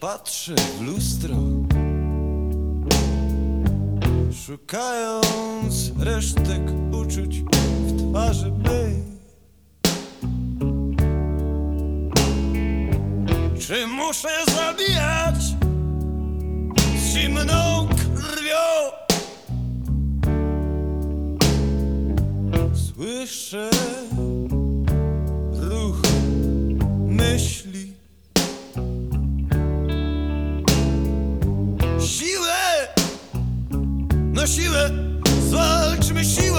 Patrzę w lustro, szukając resztek uczuć w twarzy mej. Czy muszę zabijać z zimną krwią? Słyszę ruch myśli, siłę, no siłę, zwalczmy siłą.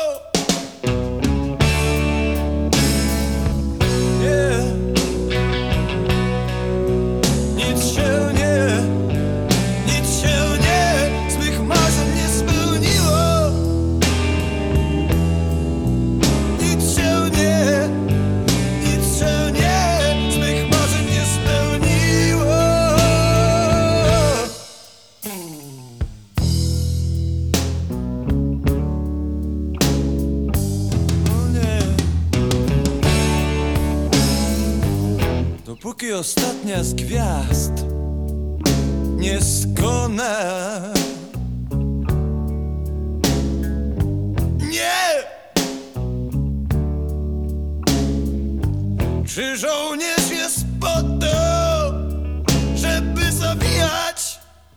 Dopóki ostatnia z gwiazd nie skona. Nie! Czy żołnierz jest po to, żeby zabijać?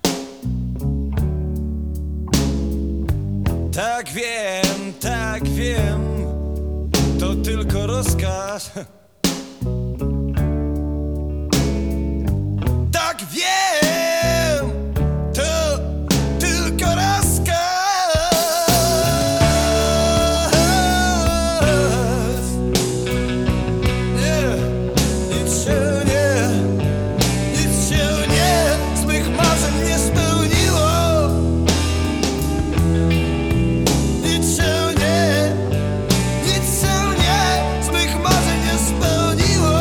Tak wiem, to tylko rozkaz. Tak wiem, to tylko rozkaz. Nie, nic się nie z mych marzeń nie spełniło. Nic się nie z mych marzeń nie spełniło.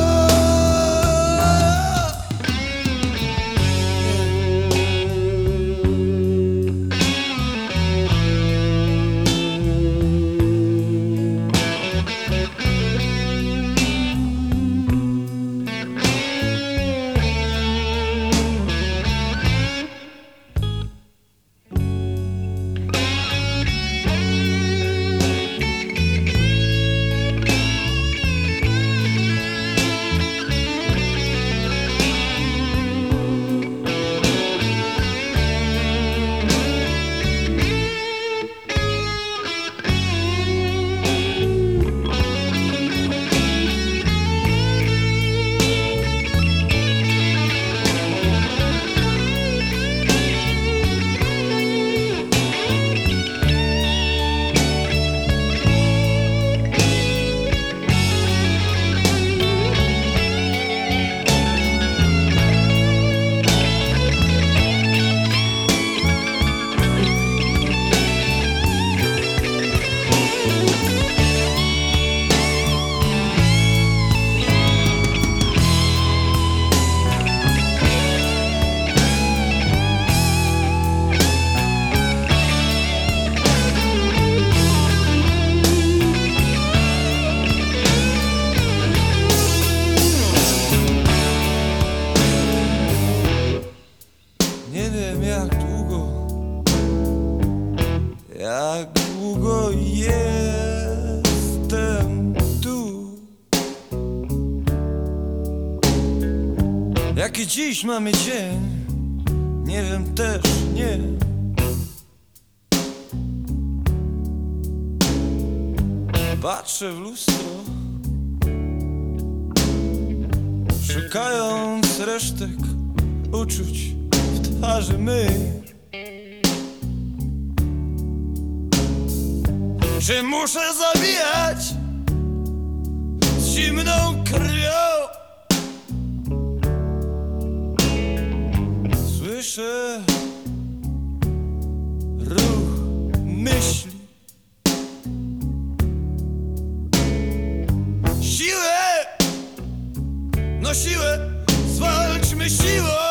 Nie wiem jak długo jestem tu. Jaki dziś mamy dzień, nie wiem też, nie. Patrzę w lustro, szukając resztek uczuć w twarzy mej. Czy muszę zabijać z zimną krwią? Słyszę ruch myśli, siłę, no siłę, zwalczmy siłą.